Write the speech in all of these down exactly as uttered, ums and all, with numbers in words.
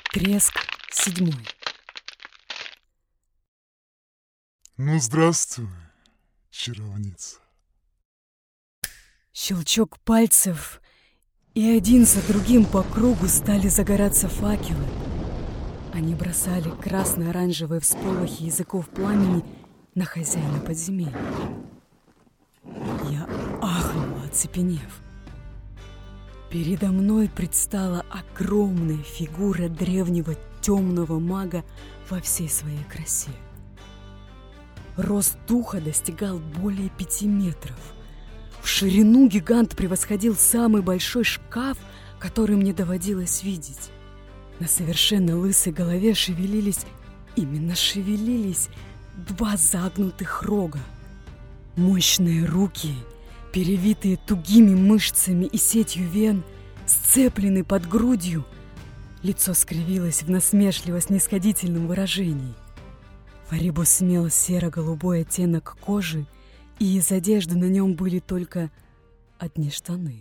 Треск седьмой. Ну, здравствуй, чаровница. Щелчок пальцев, и один за другим по кругу стали загораться факелы. Они бросали красно-оранжевые всполохи языков пламени на хозяина подземелья. Я ахнула, оцепенев. Передо мной предстала огромная фигура древнего темного мага во всей своей красе. Рост духа достигал более пяти метров. В ширину гигант превосходил самый большой шкаф, который мне доводилось видеть. На совершенно лысой голове шевелились, именно шевелились, два загнутых рога. Мощные руки, перевитые тугими мышцами и сетью вен, сцеплены под грудью. Лицо скривилось в насмешливо-снисходительном выражении. Фарибус имел серо-голубой оттенок кожи, и из одежды на нем были только одни штаны.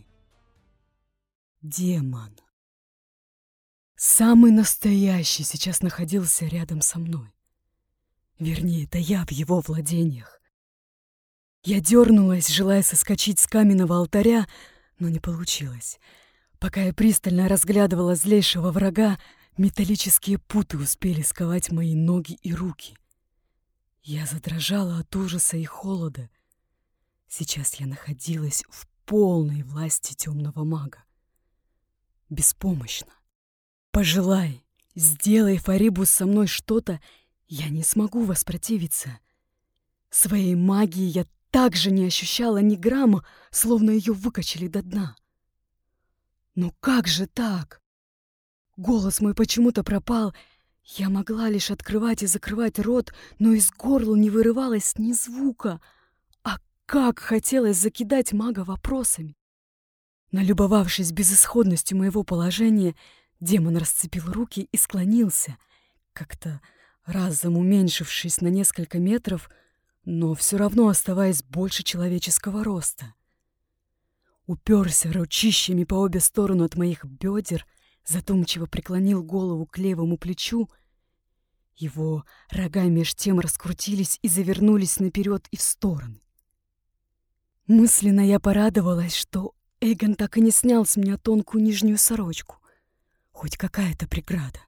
Демон. Самый настоящий сейчас находился рядом со мной. Вернее, это я в его владениях. Я дернулась, желая соскочить с каменного алтаря, но не получилось. Пока я пристально разглядывала злейшего врага, металлические путы успели сковать мои ноги и руки. Я задрожала от ужаса и холода. Сейчас я находилась в полной власти темного мага. Беспомощно. Пожелай, сделай, Фарибус, со мной что-то, я не смогу воспротивиться. Своей магии я также не ощущала ни грамма, словно ее выкачали до дна. Но как же так? Голос мой почему-то пропал. Я могла лишь открывать и закрывать рот, но из горла не вырывалось ни звука. А как хотелось закидать мага вопросами. Налюбовавшись безысходностью моего положения, демон расцепил руки и склонился, как-то разом уменьшившись на несколько метров, но все равно оставаясь больше человеческого роста. Уперся ручищами по обе стороны от моих бедер, задумчиво преклонил голову к левому плечу. Его рога меж тем раскрутились и завернулись наперед и в стороны. Мысленно я порадовалась, что Эйгон так и не снял с меня тонкую нижнюю сорочку. Хоть какая-то преграда.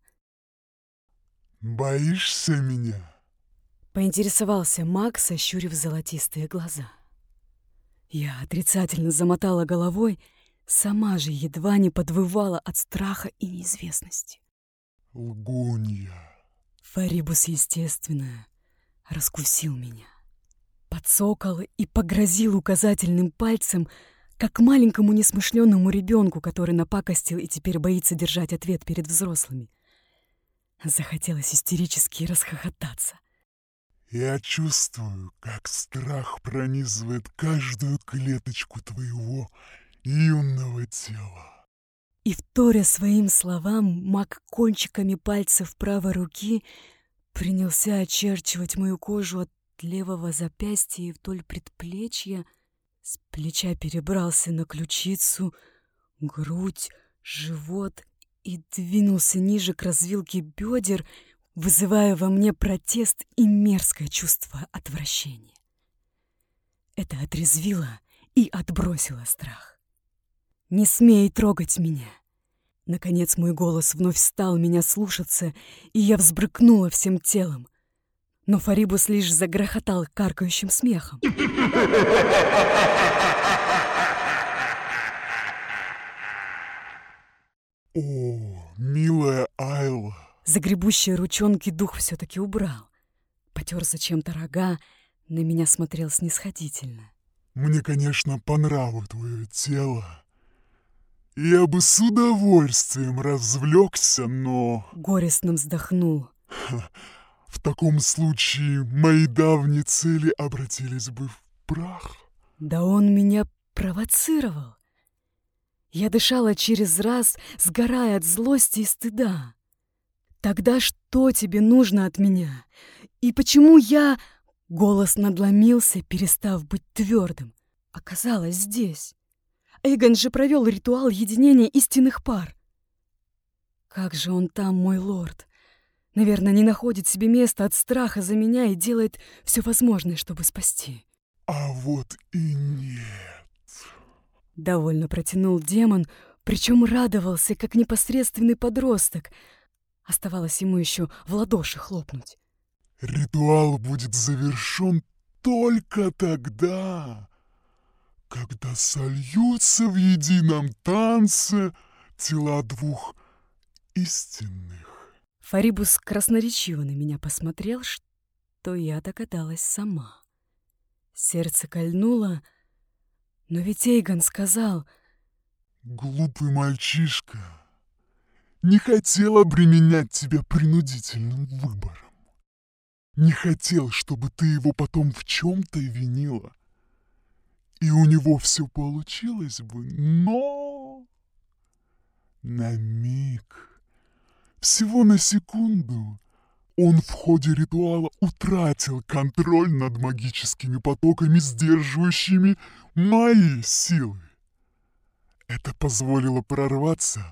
Боишься меня? Поинтересовался маг, сощурив золотистые глаза. Я отрицательно замотала головой, сама же едва не подвывала от страха и неизвестности. Лгунья. Фарибус, естественно, раскусил меня. Подсокал и погрозил указательным пальцем, как маленькому несмышленному ребенку, который напакостил и теперь боится держать ответ перед взрослыми. Захотелось истерически расхохотаться. Я чувствую, как страх пронизывает каждую клеточку твоего юного тела. И, вторя своим словам, маг кончиками пальцев правой руки принялся очерчивать мою кожу от левого запястья и вдоль предплечья, с плеча перебрался на ключицу, грудь, живот и двинулся ниже к развилке бедер, вызывая во мне протест и мерзкое чувство отвращения. Это отрезвило и отбросило страх. «Не смей трогать меня!» Наконец мой голос вновь стал меня слушаться, и я взбрыкнула всем телом. Но Фарибус лишь загрохотал каркающим смехом. О, милая Айла! Загребущие ручонки дух все-таки убрал. Потер зачем-то рога, на меня смотрел снисходительно. Мне, конечно, по нраву твое тело. Я бы с удовольствием развлекся, но... Горестно вздохнул. В таком случае мои давние цели обратились бы в прах. Да он меня провоцировал. Я дышала через раз, сгорая от злости и стыда. Тогда что тебе нужно от меня? И почему я... Голос надломился, перестав быть твердым. Оказалось здесь. Эйгон же провел ритуал единения истинных пар. Как же он там, мой лорд? Наверное, не находит себе места от страха за меня и делает все возможное, чтобы спасти. А вот и нет. Довольно протянул демон, причем радовался, как непосредственный подросток. Оставалось ему еще в ладоши хлопнуть. Ритуал будет завершен только тогда, когда сольются в едином танце тела двух истинных. Фарибус красноречиво на меня посмотрел, что я догадалась сама. Сердце кольнуло, но ведь Эйгон сказал... Глупый мальчишка, не хотел обременять тебя принудительным выбором. Не хотел, чтобы ты его потом в чем-то винила. И у него все получилось бы, но... На миг, всего на секунду, он в ходе ритуала утратил контроль над магическими потоками, сдерживающими мои силы. Это позволило прорваться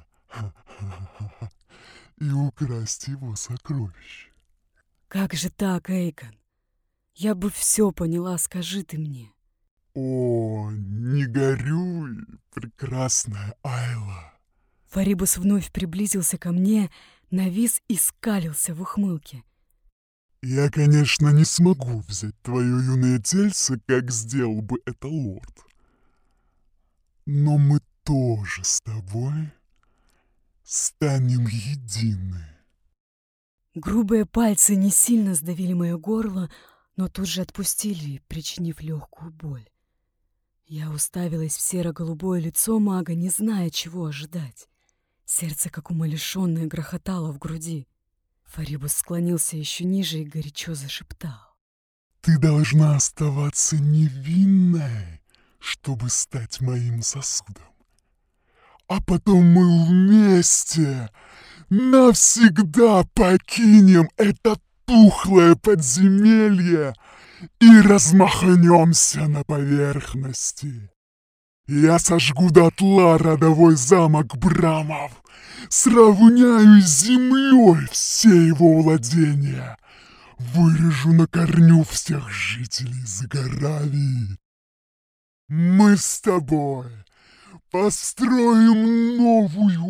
и украсть его сокровище. Как же так, Эйгон? Я бы все поняла, скажи ты мне. О, не горюй, прекрасная Айла. Фарибус вновь приблизился ко мне, навис и скалился в ухмылке. Я, конечно, не смогу взять твое юное тельце, как сделал бы это лорд. Но мы тоже с тобой станем едины. Грубые пальцы не сильно сдавили мое горло, но тут же отпустили, причинив легкую боль. Я уставилась в серо-голубое лицо мага, не зная, чего ожидать. Сердце, как умалишенное, грохотало в груди. Фарибус склонился еще ниже и горячо зашептал. Ты должна оставаться невинной, чтобы стать моим сосудом. А потом мы вместе навсегда покинем это тухлое подземелье и размахнемся на поверхности. Я сожгу дотла родовой замок Брамов, сравняю с землей все его владения, вырежу на корню всех жителей Загоравии. Мы с тобой построим новую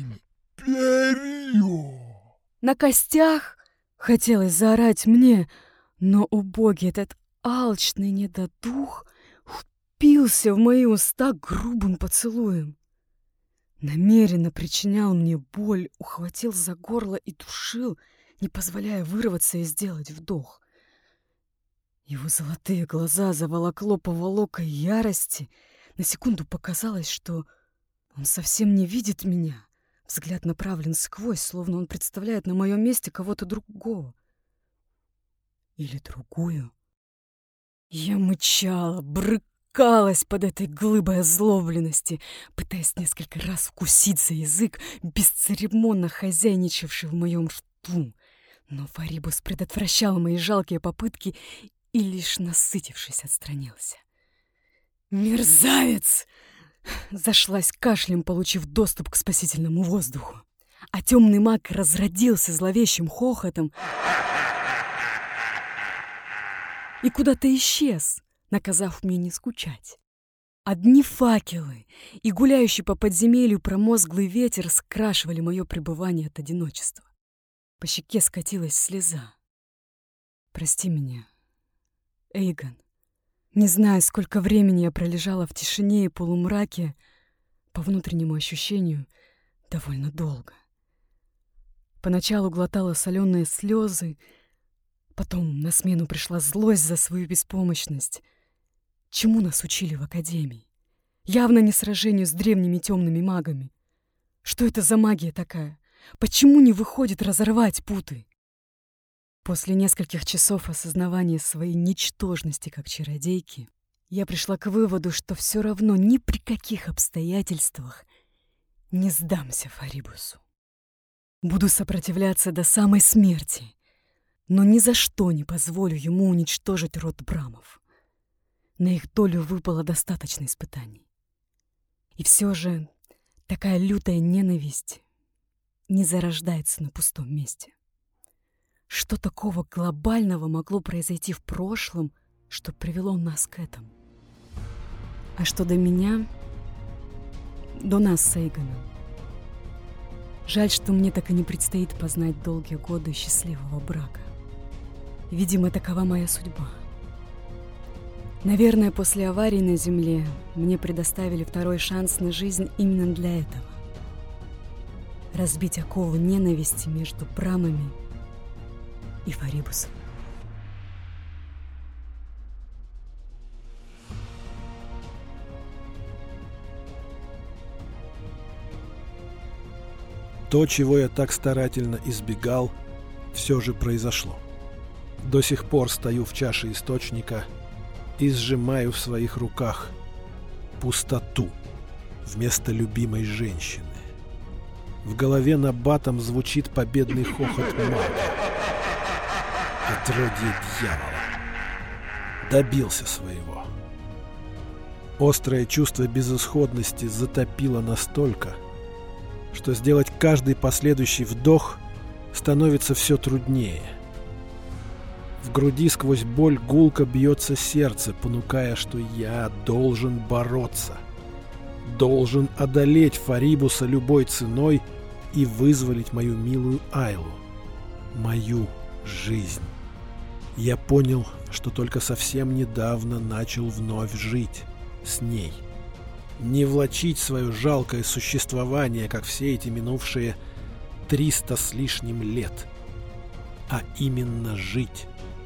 империю. На костях хотелось заорать мне, но убогий этот алчный недодух впился в мои уста грубым поцелуем. Намеренно причинял мне боль, ухватил за горло и душил, не позволяя вырваться и сделать вдох. Его золотые глаза заволокло поволокой ярости. На секунду показалось, что он совсем не видит меня. Взгляд направлен сквозь, словно он представляет на моем месте кого-то другого. Или другую. Я мычала, брыкалась под этой глыбой озлобленности, пытаясь несколько раз вкусить за язык, бесцеремонно хозяйничавший в моем рту. Но Фарибус предотвращал мои жалкие попытки и, лишь насытившись, отстранился. «Мерзавец!» Зашлась кашлем, получив доступ к спасительному воздуху. А темный маг разродился зловещим хохотом и куда-то исчез, наказав мне не скучать. Одни факелы и гуляющий по подземелью промозглый ветер скрашивали мое пребывание от одиночества. По щеке скатилась слеза. «Прости меня, Эйгон. Не знаю, сколько времени я пролежала в тишине и полумраке, по внутреннему ощущению, довольно долго. Поначалу глотала соленые слезы, потом на смену пришла злость за свою беспомощность. Чему нас учили в академии? Явно не сражению с древними темными магами. Что это за магия такая? Почему не выходит разорвать путы? После нескольких часов осознавания своей ничтожности как чародейки, я пришла к выводу, что все равно ни при каких обстоятельствах не сдамся Фарибусу. Буду сопротивляться до самой смерти, но ни за что не позволю ему уничтожить род Брамов. На их долю выпало достаточно испытаний. И все же такая лютая ненависть не зарождается на пустом месте. Что такого глобального могло произойти в прошлом, что привело нас к этому? А что до меня, до нас с Эйгоном? Жаль, что мне так и не предстоит познать долгие годы счастливого брака. Видимо, такова моя судьба. Наверное, после аварии на Земле мне предоставили второй шанс на жизнь именно для этого. Разбить оковы ненависти между Брамами и Фарибусом. То, чего я так старательно избегал, все же произошло. До сих пор стою в чаше источника и сжимаю в своих руках пустоту вместо любимой женщины. В голове набатом звучит победный хохот мага. Отродье дьявола. Добился своего. Острое чувство безысходности затопило настолько, что сделать каждый последующий вдох становится все труднее. В груди сквозь боль гулко бьется сердце, понукая, что я должен бороться. Должен одолеть Фарибуса любой ценой и вызволить мою милую Айлу. Мою жизнь. Я понял, что только совсем недавно начал вновь жить с ней. Не влачить свое жалкое существование, как все эти минувшие триста с лишним лет, а именно жить.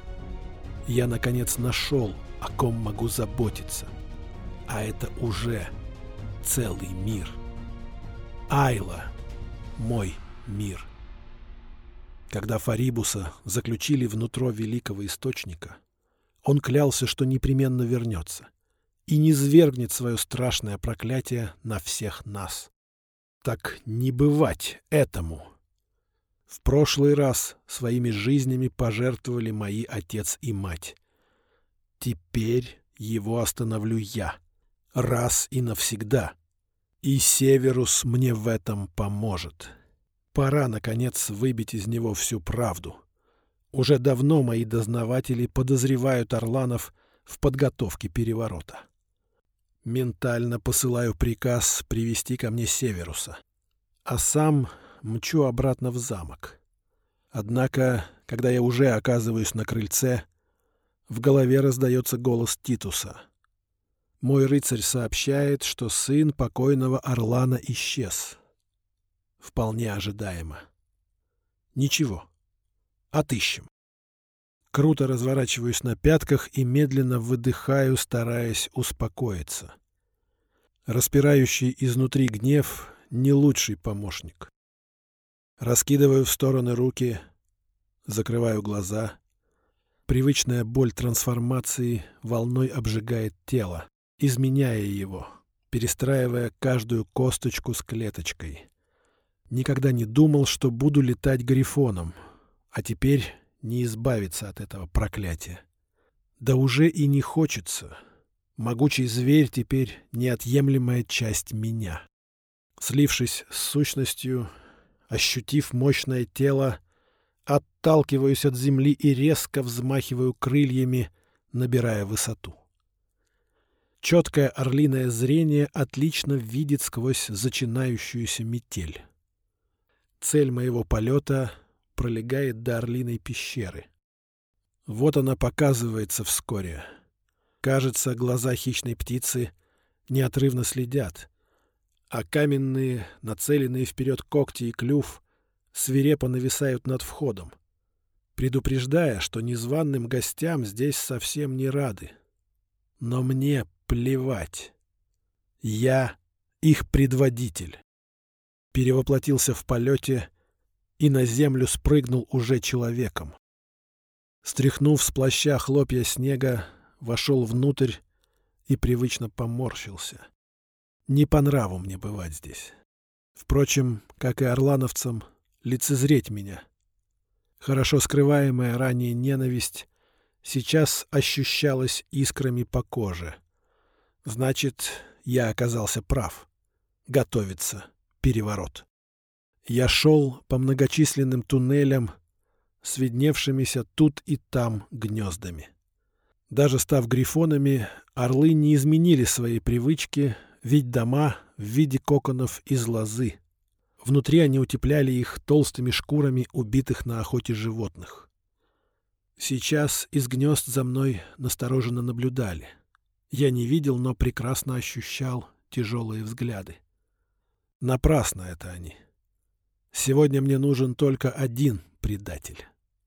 Я, наконец, нашел, о ком могу заботиться. А это уже целый мир. Айла — мой мир. Когда Фарибуса заключили внутрь великого источника, он клялся, что непременно вернется и низвергнет свое страшное проклятие на всех нас. Так не бывать этому. В прошлый раз своими жизнями пожертвовали мои отец и мать. Теперь его остановлю я, раз и навсегда. И Северус мне в этом поможет. Пора, наконец, выбить из него всю правду. Уже давно мои дознаватели подозревают Орланов в подготовке переворота. Ментально посылаю приказ привести ко мне Северуса, а сам мчу обратно в замок. Однако, когда я уже оказываюсь на крыльце, в голове раздается голос Титуса. Мой рыцарь сообщает, что сын покойного Орлана исчез. Вполне ожидаемо. Ничего. Отыщем. Круто разворачиваюсь на пятках и медленно выдыхаю, стараясь успокоиться. Распирающий изнутри гнев — не лучший помощник. Раскидываю в стороны руки, закрываю глаза. Привычная боль трансформации волной обжигает тело, изменяя его, перестраивая каждую косточку с клеточкой. Никогда не думал, что буду летать грифоном, а теперь не избавиться от этого проклятия. Да уже и не хочется. Могучий зверь теперь неотъемлемая часть меня. Слившись с сущностью, ощутив мощное тело, отталкиваюсь от земли и резко взмахиваю крыльями, набирая высоту. Четкое орлиное зрение отлично видит сквозь зачинающуюся метель. Цель моего полета пролегает до Орлиной пещеры. Вот она показывается вскоре. Кажется, глаза хищной птицы неотрывно следят, а каменные, нацеленные вперед когти и клюв свирепо нависают над входом, предупреждая, что незваным гостям здесь совсем не рады. Но мне плевать. Я их предводитель. Перевоплотился в полете и на землю спрыгнул уже человеком. Стряхнув с плаща хлопья снега, вошел внутрь и привычно поморщился. Не по нраву мне бывать здесь. Впрочем, как и орлановцам, лицезреть меня. Хорошо скрываемая ранее ненависть сейчас ощущалась искрами по коже. Значит, я оказался прав. Готовится переворот. Я шел по многочисленным туннелям с видневшимися тут и там гнездами. Даже став грифонами, орлы не изменили своей привычки видеть дома в виде коконов из лозы. Внутри они утепляли их толстыми шкурами убитых на охоте животных. Сейчас из гнезд за мной настороженно наблюдали. Я не видел, но прекрасно ощущал тяжелые взгляды. Напрасно это они. Сегодня мне нужен только один предатель.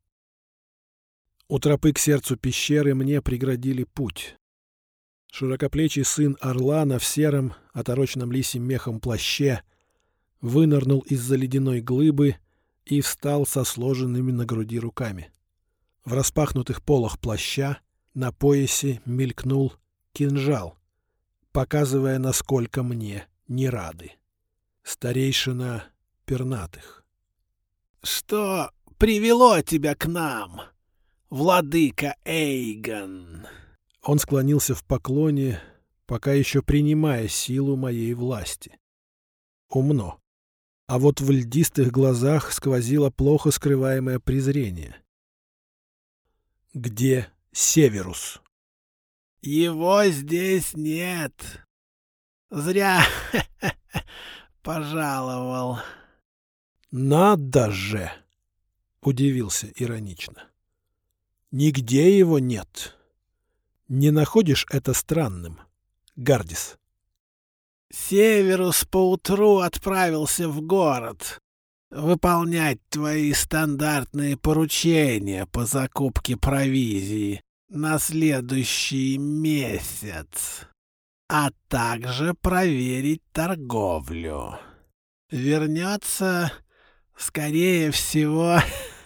У тропы к сердцу пещеры мне преградили путь. Широкоплечий сын Орлана в сером, отороченном лисьим мехом плаще вынырнул из-за ледяной глыбы и встал со сложенными на груди руками. В распахнутых полах плаща на поясе мелькнул кинжал, показывая, насколько мне не рады. Старейшина пернатых. «Что привело тебя к нам, владыка Эйгон?» Он склонился в поклоне, пока еще принимая силу моей власти. Умно. А вот в льдистых глазах сквозило плохо скрываемое презрение. «Где Северус?» «Его здесь нет. Зря пожаловал». «Надо же!» — удивился иронично. «Нигде его нет. Не находишь это странным, Гардис?» «Северус поутру отправился в город выполнять твои стандартные поручения по закупке провизии на следующий месяц, а также проверить торговлю. Вернется, скорее всего,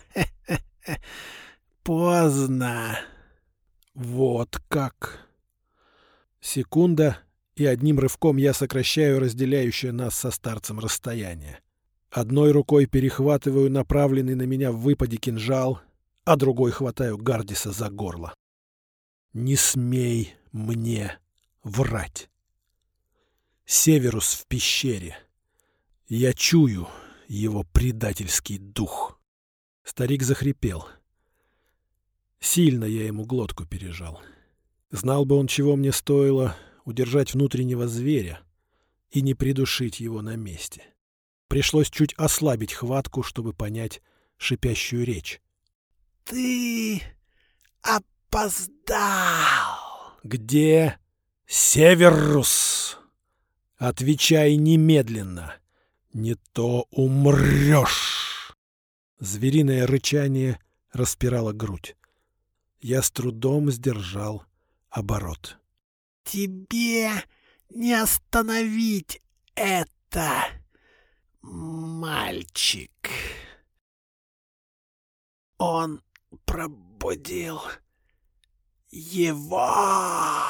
поздно». «Вот как!» Секунда, и одним рывком я сокращаю разделяющее нас со старцем расстояние. Одной рукой перехватываю направленный на меня в выпаде кинжал, а другой хватаю Гардиса за горло. «Не смей мне врать!» Северус в пещере. Я чую его предательский дух. Старик захрипел. Сильно я ему глотку пережал. Знал бы он, чего мне стоило удержать внутреннего зверя и не придушить его на месте. Пришлось чуть ослабить хватку, чтобы понять шипящую речь. «Ты опоздал!» «Где Северус? Отвечай немедленно, не то умрешь!» Звериное рычание распирало грудь. Я с трудом сдержал оборот. «Тебе не остановить это, мальчик. Он пробудил его.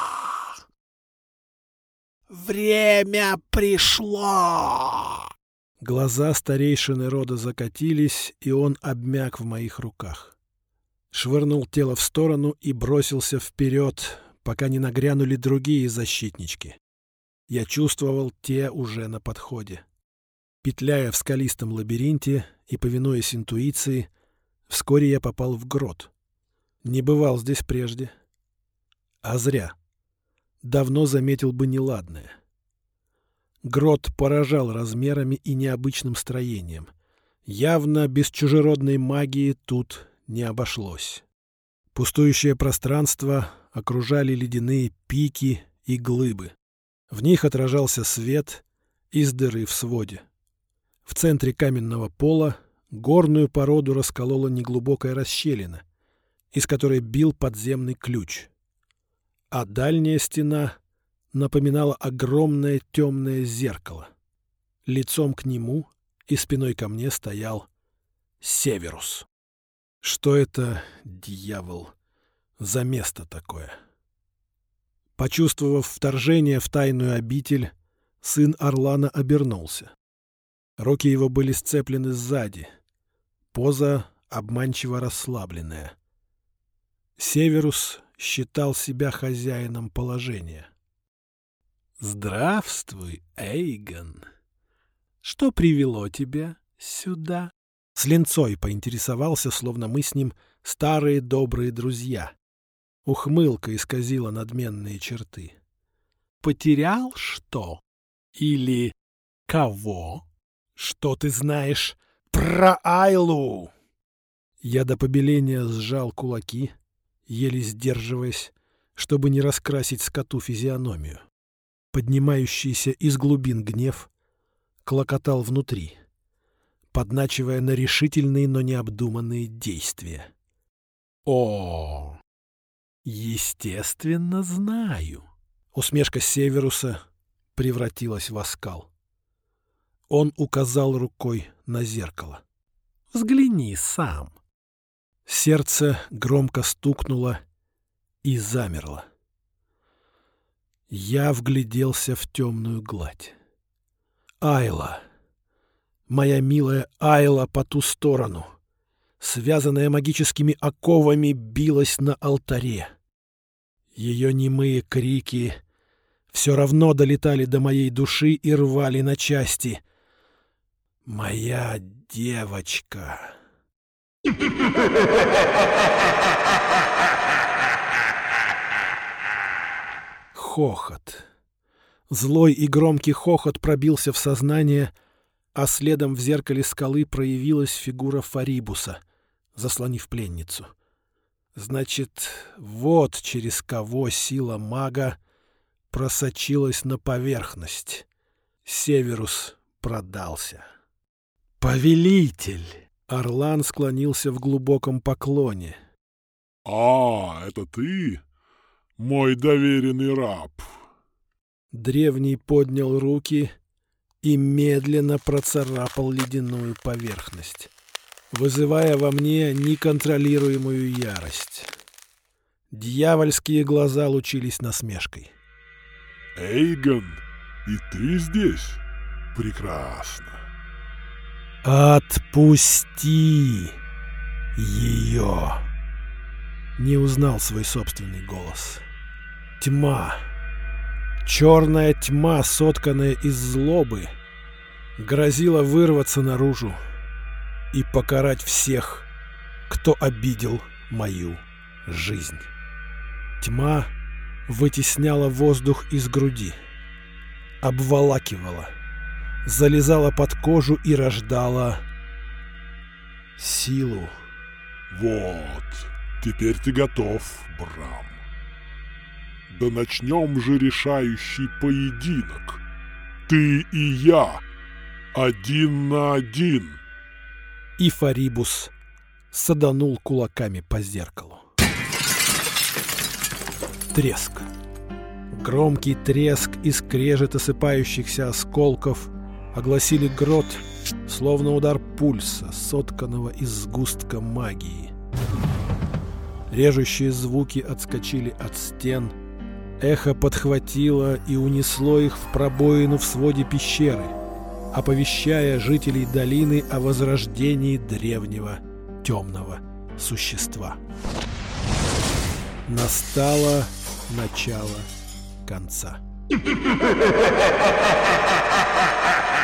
Время пришло!» Глаза старейшины рода закатились, и он обмяк в моих руках. Швырнул тело в сторону и бросился вперед, пока не нагрянули другие защитнички. Я чувствовал, те уже на подходе. Петляя в скалистом лабиринте и повинуясь интуиции, вскоре я попал в грот. Не бывал здесь прежде. А зря. Давно заметил бы неладное. Грот поражал размерами и необычным строением. Явно без чужеродной магии тут не обошлось. Пустующее пространство окружали ледяные пики и глыбы. В них отражался свет из дыры в своде. В центре каменного пола горную породу расколола неглубокая расщелина, из которой бил подземный ключ. А дальняя стена напоминала огромное темное зеркало. Лицом к нему и спиной ко мне стоял Северус. Что это, дьявол, за место такое? Почувствовав вторжение в тайную обитель, сын Орлана обернулся. Руки его были сцеплены сзади. Поза обманчиво расслабленная. Северус считал себя хозяином положения. «Здравствуй, Эйгон. Что привело тебя сюда?» С линцой поинтересовался, словно мы с ним старые добрые друзья. Ухмылка исказила надменные черты. «Потерял что? Или кого?» «Что ты знаешь про Айлу?» Я до побеления сжал кулаки, еле сдерживаясь, чтобы не раскрасить скоту физиономию. Поднимающийся из глубин гнев клокотал внутри, подначивая на решительные, но необдуманные действия. «О, естественно, знаю!» Усмешка Северуса превратилась в оскал. Он указал рукой на зеркало. «Взгляни сам!» Сердце громко стукнуло и замерло. Я вгляделся в темную гладь. Айла, моя милая Айла по ту сторону, связанная магическими оковами, билась на алтаре. Ее немые крики все равно долетали до моей души и рвали на части. Моя девочка. Хохот. Злой и громкий хохот пробился в сознание, а следом в зеркале скалы проявилась фигура Фарибуса, заслонив пленницу. Значит, вот через кого сила мага просочилась на поверхность. Северус продался. «Повелитель!» Орлан склонился в глубоком поклоне. «А, это ты, мой доверенный раб?» Древний поднял руки и медленно процарапал ледяную поверхность, вызывая во мне неконтролируемую ярость. Дьявольские глаза лучились насмешкой. «Эйгон, и ты здесь? Прекрасно!» «Отпусти ее!» Не узнал свой собственный голос. Тьма, черная тьма, сотканная из злобы, грозила вырваться наружу и покарать всех, кто обидел мою жизнь. Тьма вытесняла воздух из груди, обволакивала, залезала под кожу и рождала силу. «Вот, теперь ты готов, Брам. Да начнем же решающий поединок. Ты и я, один на один!» И Фарибус саданул кулаками по зеркалу. Треск. Громкий треск и скрежет осыпающихся осколков огласили грот, словно удар пульса, сотканного из сгустка магии. Режущие звуки отскочили от стен, эхо подхватило и унесло их в пробоину в своде пещеры, оповещая жителей долины о возрождении древнего темного существа. Настало начало конца.